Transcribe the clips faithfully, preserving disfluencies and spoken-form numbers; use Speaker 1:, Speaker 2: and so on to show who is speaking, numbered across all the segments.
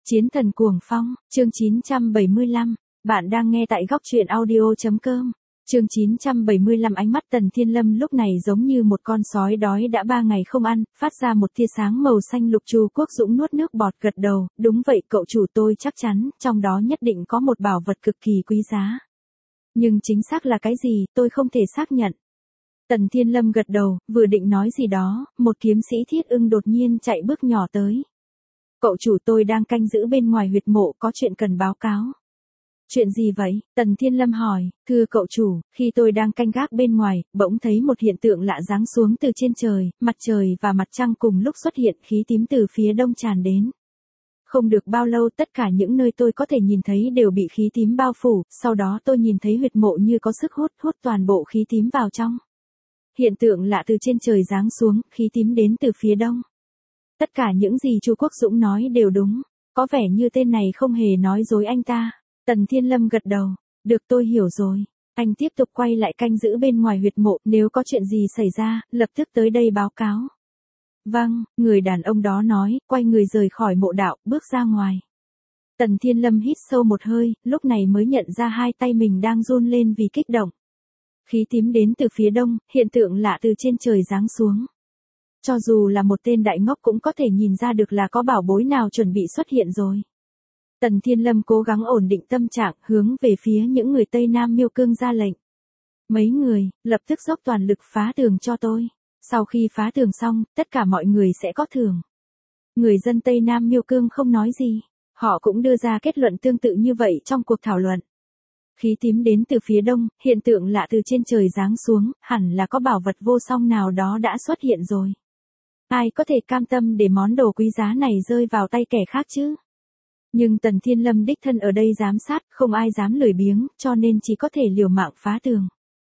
Speaker 1: Chiến thần cuồng phong, chương chín trăm bảy mươi lăm, bạn đang nghe tại góc truyện audio.com. Chương chín trăm bảy mươi lăm ánh mắt Tần Thiên Lâm lúc này giống như một con sói đói đã ba ngày không ăn, phát ra một tia sáng màu xanh lục. Chu Quốc Dũng nuốt nước bọt gật đầu, đúng vậy cậu chủ, tôi chắc chắn, trong đó nhất định có một bảo vật cực kỳ quý giá. Nhưng chính xác là cái gì, tôi không thể xác nhận. Tần Thiên Lâm gật đầu, vừa định nói gì đó, một kiếm sĩ thiết ưng đột nhiên chạy bước nhỏ tới. Cậu chủ, tôi đang canh giữ bên ngoài huyệt mộ, có chuyện cần báo cáo. Chuyện gì vậy? Tần Thiên Lâm hỏi. Thưa cậu chủ, khi tôi đang canh gác bên ngoài, bỗng thấy một hiện tượng lạ giáng xuống từ trên trời, mặt trời và mặt trăng cùng lúc xuất hiện, khí tím từ phía đông tràn đến. Không được bao lâu tất cả những nơi tôi có thể nhìn thấy đều bị khí tím bao phủ, sau đó tôi nhìn thấy huyệt mộ như có sức hút, hút toàn bộ khí tím vào trong. Hiện tượng lạ từ trên trời giáng xuống, khí tím đến từ phía đông. Tất cả những gì Chu Quốc Dũng nói đều đúng, có vẻ như tên này không hề nói dối anh ta. Tần Thiên Lâm gật đầu, được, tôi hiểu rồi. Anh tiếp tục quay lại canh giữ bên ngoài huyệt mộ, nếu có chuyện gì xảy ra, lập tức tới đây báo cáo. Vâng, người đàn ông đó nói, quay người rời khỏi mộ đạo, bước ra ngoài. Tần Thiên Lâm hít sâu một hơi, lúc này mới nhận ra hai tay mình đang run lên vì kích động. Khí tím đến từ phía đông, hiện tượng lạ từ trên trời giáng xuống. Cho dù là một tên đại ngốc cũng có thể nhìn ra được là có bảo bối nào chuẩn bị xuất hiện rồi. Tần Thiên Lâm cố gắng ổn định tâm trạng, hướng về phía những người Tây Nam Miêu Cương ra lệnh. Mấy người, lập tức dốc toàn lực phá tường cho tôi. Sau khi phá tường xong, tất cả mọi người sẽ có thưởng. Người dân Tây Nam Miêu Cương không nói gì. Họ cũng đưa ra kết luận tương tự như vậy trong cuộc thảo luận. Khí tím đến từ phía đông, hiện tượng lạ từ trên trời giáng xuống, hẳn là có bảo vật vô song nào đó đã xuất hiện rồi. Ai có thể cam tâm để món đồ quý giá này rơi vào tay kẻ khác chứ? Nhưng Tần Thiên Lâm đích thân ở đây giám sát, không ai dám lười biếng, cho nên chỉ có thể liều mạng phá tường.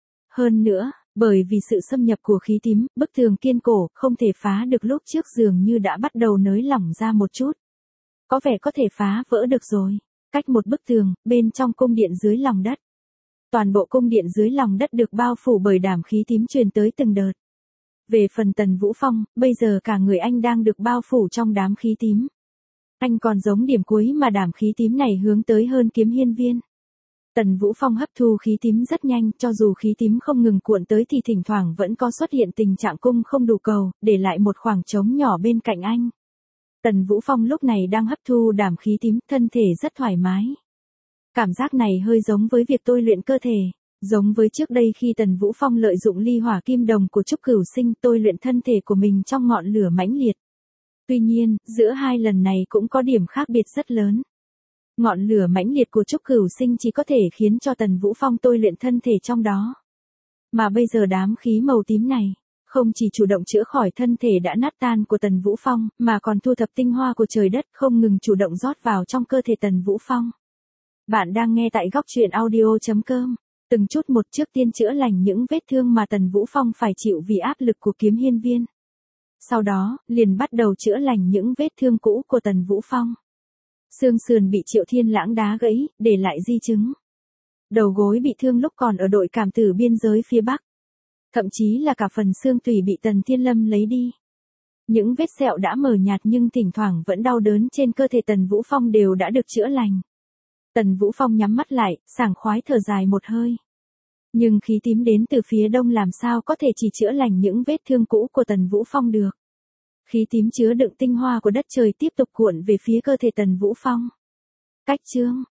Speaker 1: Hơn nữa, bởi vì sự xâm nhập của khí tím, bức tường kiên cổ, không thể phá được, lúc trước dường như đã bắt đầu nới lỏng ra một chút. Có vẻ có thể phá vỡ được rồi. Cách một bức tường, bên trong cung điện dưới lòng đất. Toàn bộ cung điện dưới lòng đất được bao phủ bởi đám khí tím truyền tới từng đợt. Về phần Tần Vũ Phong, bây giờ cả người anh đang được bao phủ trong đám khí tím. Anh còn giống điểm cuối mà đám khí tím này hướng tới hơn Kiếm Hiên Viên. Tần Vũ Phong hấp thu khí tím rất nhanh, cho dù khí tím không ngừng cuộn tới thì thỉnh thoảng vẫn có xuất hiện tình trạng cung không đủ cầu, để lại một khoảng trống nhỏ bên cạnh anh. Tần Vũ Phong lúc này đang hấp thu đám khí tím, thân thể rất thoải mái. Cảm giác này hơi giống với việc tôi luyện cơ thể. Giống với trước đây khi Tần Vũ Phong lợi dụng ly hỏa kim đồng của Trúc Cửu Sinh, tôi luyện thân thể của mình trong ngọn lửa mãnh liệt. Tuy nhiên, giữa hai lần này cũng có điểm khác biệt rất lớn. Ngọn lửa mãnh liệt của Trúc Cửu Sinh chỉ có thể khiến cho Tần Vũ Phong tôi luyện thân thể trong đó. Mà bây giờ đám khí màu tím này, không chỉ chủ động chữa khỏi thân thể đã nát tan của Tần Vũ Phong, mà còn thu thập tinh hoa của trời đất, không ngừng chủ động rót vào trong cơ thể Tần Vũ Phong. Bạn đang nghe tại góc truyện audio.com. Từng chút một trước tiên chữa lành những vết thương mà Tần Vũ Phong phải chịu vì áp lực của Kiếm Hiên Viên. Sau đó, liền bắt đầu chữa lành những vết thương cũ của Tần Vũ Phong. Xương sườn bị Triệu Thiên Lãng đá gãy, để lại di chứng. Đầu gối bị thương lúc còn ở đội cảm tử biên giới phía Bắc. Thậm chí là cả phần xương tủy bị Tần Thiên Lâm lấy đi. Những vết sẹo đã mờ nhạt nhưng thỉnh thoảng vẫn đau đớn trên cơ thể Tần Vũ Phong đều đã được chữa lành. Tần Vũ Phong nhắm mắt lại, sảng khoái thở dài một hơi. Nhưng khí tím đến từ phía đông làm sao có thể chỉ chữa lành những vết thương cũ của Tần Vũ Phong được. Khí tím chứa đựng tinh hoa của đất trời tiếp tục cuộn về phía cơ thể Tần Vũ Phong. Cách chương,